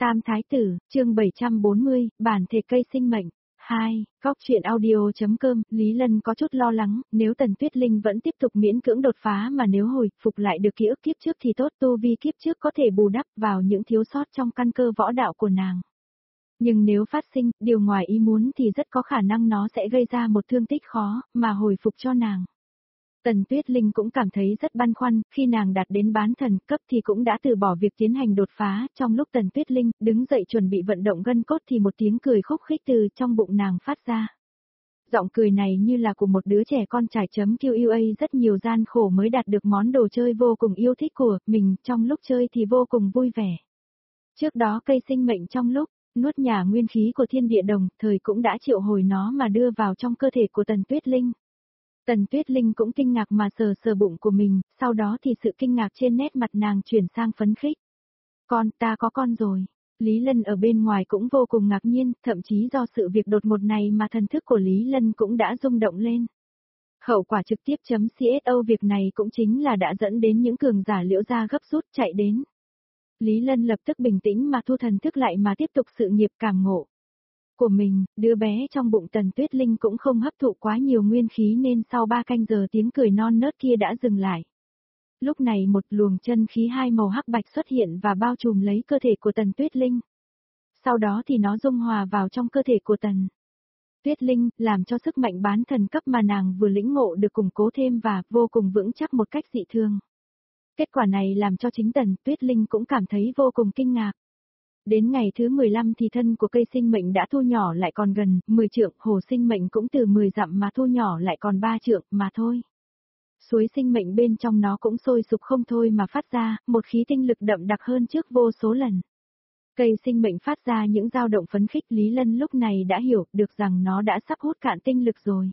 Tam Thái Tử, chương 740, bản thể cây sinh mệnh. 2. Góc truyện audio.com, Lý Lân có chút lo lắng, nếu Tần Tuyết Linh vẫn tiếp tục miễn cưỡng đột phá mà nếu hồi phục lại được ký ức kiếp trước thì tốt, tu vi kiếp trước có thể bù đắp vào những thiếu sót trong căn cơ võ đạo của nàng. Nhưng nếu phát sinh, điều ngoài ý muốn thì rất có khả năng nó sẽ gây ra một thương tích khó, mà hồi phục cho nàng. Tần Tuyết Linh cũng cảm thấy rất băn khoăn, khi nàng đạt đến bán thần cấp thì cũng đã từ bỏ việc tiến hành đột phá, trong lúc Tần Tuyết Linh đứng dậy chuẩn bị vận động gân cốt thì một tiếng cười khúc khích từ trong bụng nàng phát ra. Giọng cười này như là của một đứa trẻ con trải chấm QUA rất nhiều gian khổ mới đạt được món đồ chơi vô cùng yêu thích của mình, trong lúc chơi thì vô cùng vui vẻ. Trước đó cây sinh mệnh trong lúc nuốt nhả nguyên khí của thiên địa đồng, thời cũng đã triệu hồi nó mà đưa vào trong cơ thể của Tần Tuyết Linh. Tần Tuyết Linh cũng kinh ngạc mà sờ sờ bụng của mình, sau đó thì sự kinh ngạc trên nét mặt nàng chuyển sang phấn khích. Ta có con rồi. Lý Lân ở bên ngoài cũng vô cùng ngạc nhiên, thậm chí do sự việc đột ngột này mà thần thức của Lý Lân cũng đã rung động lên. Hậu quả trực tiếp CSO việc này cũng chính là đã dẫn đến những cường giả Liễu gia gấp rút chạy đến. Lý Lân lập tức bình tĩnh mà thu thần thức lại mà tiếp tục sự nghiệp cảm ngộ của mình, đứa bé trong bụng Tần Tuyết Linh cũng không hấp thụ quá nhiều nguyên khí nên sau 3 canh giờ tiếng cười non nớt kia đã dừng lại. Lúc này một luồng chân khí hai màu hắc bạch xuất hiện và bao trùm lấy cơ thể của Tần Tuyết Linh. Sau đó thì nó dung hòa vào trong cơ thể của Tần Tuyết Linh, làm cho sức mạnh bán thần cấp mà nàng vừa lĩnh ngộ được củng cố thêm và vô cùng vững chắc một cách dị thường. Kết quả này làm cho chính Tần Tuyết Linh cũng cảm thấy vô cùng kinh ngạc. Đến ngày thứ 15 thì thân của cây sinh mệnh đã thu nhỏ lại còn gần 10 trượng, hồ sinh mệnh cũng từ 10 dặm mà thu nhỏ lại còn 3 trượng mà thôi. Suối sinh mệnh bên trong nó cũng sôi sục không thôi mà phát ra, một khí tinh lực đậm đặc hơn trước vô số lần. Cây sinh mệnh phát ra những dao động phấn khích, Lý Lân lúc này đã hiểu được rằng nó đã sắp hút cạn tinh lực rồi.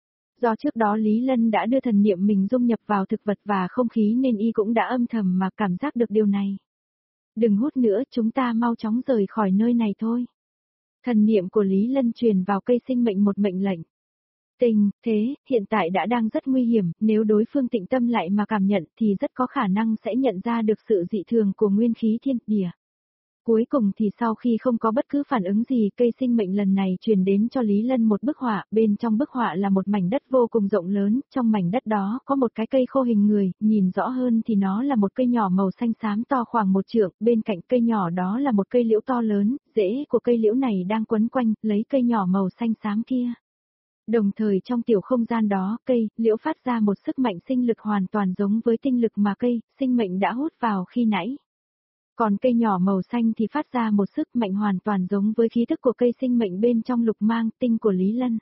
Do trước đó Lý Lân đã đưa thần niệm mình dung nhập vào thực vật và không khí nên y cũng đã âm thầm mà cảm giác được điều này. Đừng hút nữa, chúng ta mau chóng rời khỏi nơi này thôi. Thần niệm của Lý Lân truyền vào cây sinh mệnh một mệnh lệnh. Tình thế, hiện tại đã đang rất nguy hiểm, nếu đối phương tĩnh tâm lại mà cảm nhận thì rất có khả năng sẽ nhận ra được sự dị thường của nguyên khí thiên địa. Cuối cùng thì sau khi không có bất cứ phản ứng gì, cây sinh mệnh lần này truyền đến cho Lý Lân một bức họa, bên trong bức họa là một mảnh đất vô cùng rộng lớn, trong mảnh đất đó có một cái cây khô hình người, nhìn rõ hơn thì nó là một cây nhỏ màu xanh xám to khoảng 1 trượng, bên cạnh cây nhỏ đó là một cây liễu to lớn, rễ của cây liễu này đang quấn quanh, lấy cây nhỏ màu xanh xám kia. Đồng thời trong tiểu không gian đó, cây liễu phát ra một sức mạnh sinh lực hoàn toàn giống với tinh lực mà cây sinh mệnh đã hút vào khi nãy. Còn cây nhỏ màu xanh thì phát ra một sức mạnh hoàn toàn giống với khí thức của cây sinh mệnh bên trong lục mang tinh của Lý Lân.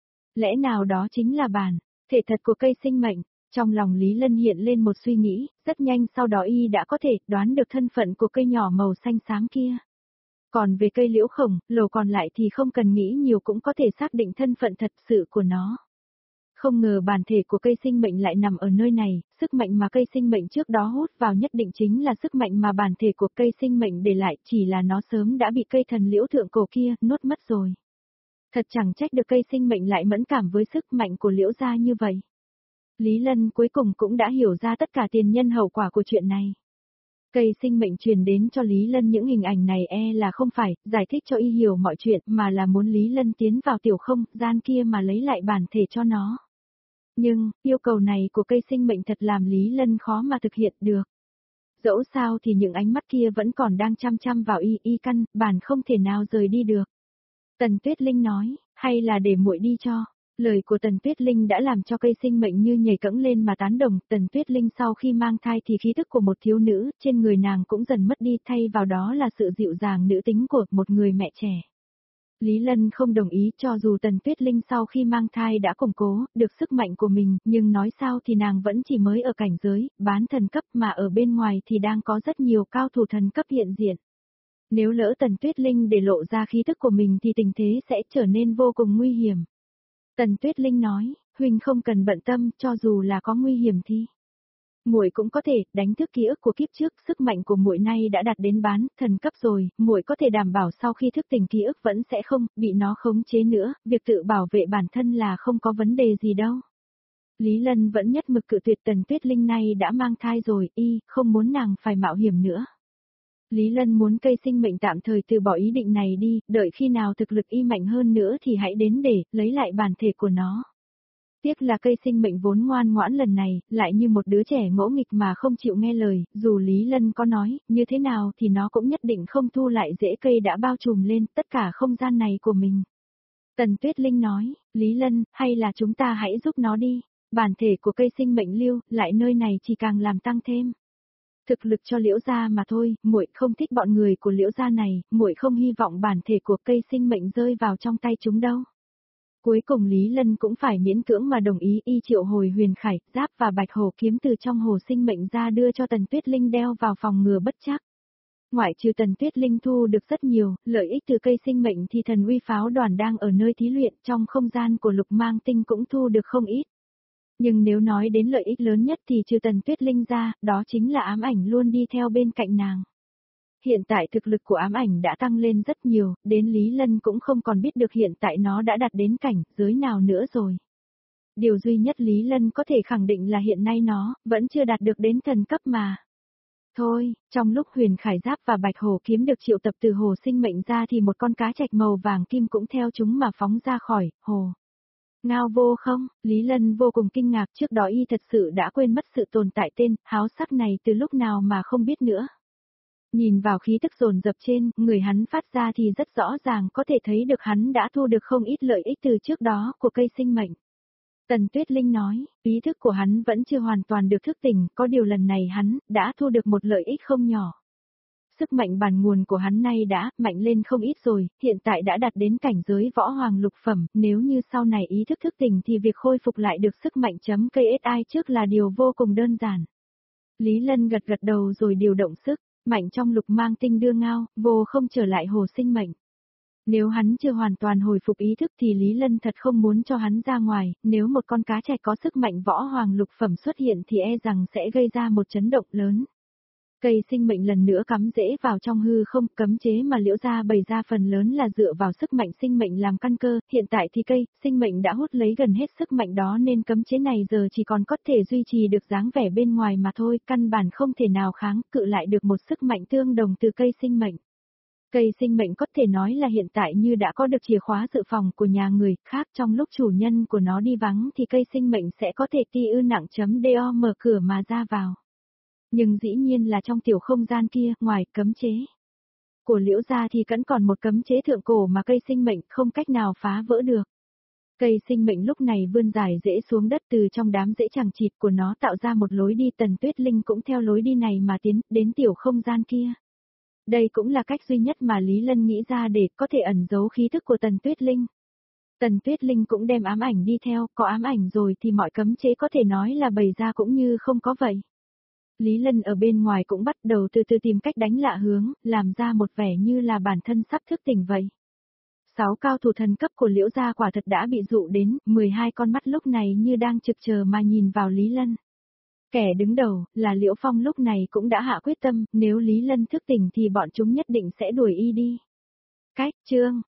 Lẽ nào đó chính là bản thể thật của cây sinh mệnh? Trong lòng Lý Lân hiện lên một suy nghĩ, rất nhanh sau đó y đã có thể đoán được thân phận của cây nhỏ màu xanh xám kia. Còn về cây liễu khổng lồ còn lại thì không cần nghĩ nhiều cũng có thể xác định thân phận thật sự của nó. Không ngờ bản thể của cây sinh mệnh lại nằm ở nơi này, sức mạnh mà cây sinh mệnh trước đó hút vào nhất định chính là sức mạnh mà bản thể của cây sinh mệnh để lại, chỉ là nó sớm đã bị cây thần liễu thượng cổ kia nuốt mất rồi. Thật chẳng trách được cây sinh mệnh lại mẫn cảm với sức mạnh của liễu gia như vậy. Lý Lân cuối cùng cũng đã hiểu ra tất cả tiền nhân hậu quả của chuyện này. Cây sinh mệnh truyền đến cho Lý Lân những hình ảnh này là không phải giải thích cho y hiểu mọi chuyện mà là muốn Lý Lân tiến vào tiểu không gian kia mà lấy lại bản thể cho nó. Nhưng, yêu cầu này của cây sinh mệnh thật làm Lý Lân khó mà thực hiện được. Dẫu sao thì những ánh mắt kia vẫn còn đang chăm chăm vào y căn bản không thể nào rời đi được. Tần Tuyết Linh nói, hay là để muội đi cho. Lời của Tần Tuyết Linh đã làm cho cây sinh mệnh như nhảy cẫng lên mà tán đồng. Tần Tuyết Linh sau khi mang thai thì khí thức của một thiếu nữ trên người nàng cũng dần mất đi, thay vào đó là sự dịu dàng nữ tính của một người mẹ trẻ. Lý Lân không đồng ý, cho dù Tần Tuyết Linh sau khi mang thai đã củng cố được sức mạnh của mình, nhưng nói sao thì nàng vẫn chỉ mới ở cảnh giới bán thần cấp mà ở bên ngoài thì đang có rất nhiều cao thủ thần cấp hiện diện. Nếu lỡ Tần Tuyết Linh để lộ ra khí thức của mình thì tình thế sẽ trở nên vô cùng nguy hiểm. Tần Tuyết Linh nói, huynh không cần bận tâm, cho dù là có nguy hiểm thì muội cũng có thể đánh thức ký ức của kiếp trước, sức mạnh của muội nay đã đạt đến bán thần cấp rồi, muội có thể đảm bảo sau khi thức tỉnh ký ức vẫn sẽ không bị nó khống chế nữa, việc tự bảo vệ bản thân là không có vấn đề gì đâu. Lý Lân vẫn nhất mực cự tuyệt Tần Tuyết Linh này đã mang thai rồi, không muốn nàng phải mạo hiểm nữa. Lý Lân muốn cây sinh mệnh tạm thời từ bỏ ý định này đi, đợi khi nào thực lực y mạnh hơn nữa thì hãy đến để lấy lại bản thể của nó. Tiếc là cây sinh mệnh vốn ngoan ngoãn lần này, lại như một đứa trẻ ngỗ nghịch mà không chịu nghe lời, dù Lý Lân có nói, như thế nào thì nó cũng nhất định không thu lại rễ cây đã bao trùm lên tất cả không gian này của mình. Tần Tuyết Linh nói, Lý Lân, hay là chúng ta hãy giúp nó đi, bản thể của cây sinh mệnh lưu, lại nơi này chỉ càng làm tăng thêm. Thực lực cho Liễu gia mà thôi, muội không thích bọn người của Liễu gia này, muội không hy vọng bản thể của cây sinh mệnh rơi vào trong tay chúng đâu. Cuối cùng Lý Lân cũng phải miễn cưỡng mà đồng ý y triệu hồi huyền khải, giáp và bạch hổ kiếm từ trong hồ sinh mệnh ra đưa cho Tần Tuyết Linh đeo vào phòng ngừa bất trắc. Ngoại trừ Tần Tuyết Linh thu được rất nhiều, lợi ích từ cây sinh mệnh thì thần uy pháo đoàn đang ở nơi thí luyện trong không gian của lục mang tinh cũng thu được không ít. Nhưng nếu nói đến lợi ích lớn nhất thì trừ Tần Tuyết Linh ra, đó chính là ám ảnh luôn đi theo bên cạnh nàng. Hiện tại thực lực của ám ảnh đã tăng lên rất nhiều, đến Lý Lân cũng không còn biết được hiện tại nó đã đạt đến cảnh giới nào nữa rồi. Điều duy nhất Lý Lân có thể khẳng định là hiện nay nó vẫn chưa đạt được đến thần cấp mà. Thôi, trong lúc huyền khải giáp và bạch hồ kiếm được triệu tập từ hồ sinh mệnh ra thì một con cá trạch màu vàng kim cũng theo chúng mà phóng ra khỏi hồ. Ngao vô không, Lý Lân vô cùng kinh ngạc, trước đó y thật sự đã quên mất sự tồn tại tên háo sắc này từ lúc nào mà không biết nữa. Nhìn vào khí tức dồn dập trên người hắn phát ra thì rất rõ ràng có thể thấy được hắn đã thu được không ít lợi ích từ trước đó của cây sinh mệnh. Tần Tuyết Linh nói, ý thức của hắn vẫn chưa hoàn toàn được thức tỉnh, có điều lần này hắn đã thu được một lợi ích không nhỏ. Sức mạnh bản nguồn của hắn nay đã mạnh lên không ít rồi, hiện tại đã đạt đến cảnh giới võ hoàng lục phẩm, nếu như sau này ý thức thức tỉnh thì việc khôi phục lại được sức mạnh KSI trước là điều vô cùng đơn giản. Lý Lân gật gật đầu rồi điều động sức mạnh trong lục mang tinh đưa Ngao vô không trở lại hồ sinh mệnh. Nếu hắn chưa hoàn toàn hồi phục ý thức thì Lý Lân thật không muốn cho hắn ra ngoài, nếu một con cá trạch có sức mạnh võ hoàng lục phẩm xuất hiện thì e rằng sẽ gây ra một chấn động lớn. Cây sinh mệnh lần nữa cắm rễ vào trong hư không, cấm chế mà Liễu gia bày ra phần lớn là dựa vào sức mạnh sinh mệnh làm căn cơ, hiện tại thì cây sinh mệnh đã hút lấy gần hết sức mạnh đó nên cấm chế này giờ chỉ còn có thể duy trì được dáng vẻ bên ngoài mà thôi, căn bản không thể nào kháng cự lại được một sức mạnh tương đồng từ cây sinh mệnh. Cây sinh mệnh có thể nói là hiện tại như đã có được chìa khóa dự phòng của nhà người khác, trong lúc chủ nhân của nó đi vắng thì cây sinh mệnh sẽ có thể ti ư nặng.do mở cửa mà ra vào. Nhưng dĩ nhiên là trong tiểu không gian kia, ngoài cấm chế của Liễu gia thì vẫn còn một cấm chế thượng cổ mà cây sinh mệnh không cách nào phá vỡ được. Cây sinh mệnh lúc này vươn dài rễ xuống đất, từ trong đám rễ chằng chịt của nó tạo ra một lối đi, Tần Tuyết Linh cũng theo lối đi này mà tiến đến tiểu không gian kia. Đây cũng là cách duy nhất mà Lý Lân nghĩ ra để có thể ẩn giấu khí thức của Tần Tuyết Linh. Tần Tuyết Linh cũng đem ám ảnh đi theo, có ám ảnh rồi thì mọi cấm chế có thể nói là bày ra cũng như không có vậy. Lý Lân ở bên ngoài cũng bắt đầu từ từ tìm cách đánh lạ hướng, làm ra một vẻ như là bản thân sắp thức tỉnh vậy. 6 cao thủ thần cấp của Liễu gia quả thật đã bị dụ đến, 12 con mắt lúc này như đang trực chờ mà nhìn vào Lý Lân. Kẻ đứng đầu, là Liễu Phong lúc này cũng đã hạ quyết tâm, nếu Lý Lân thức tỉnh thì bọn chúng nhất định sẽ đuổi y đi. Cách chương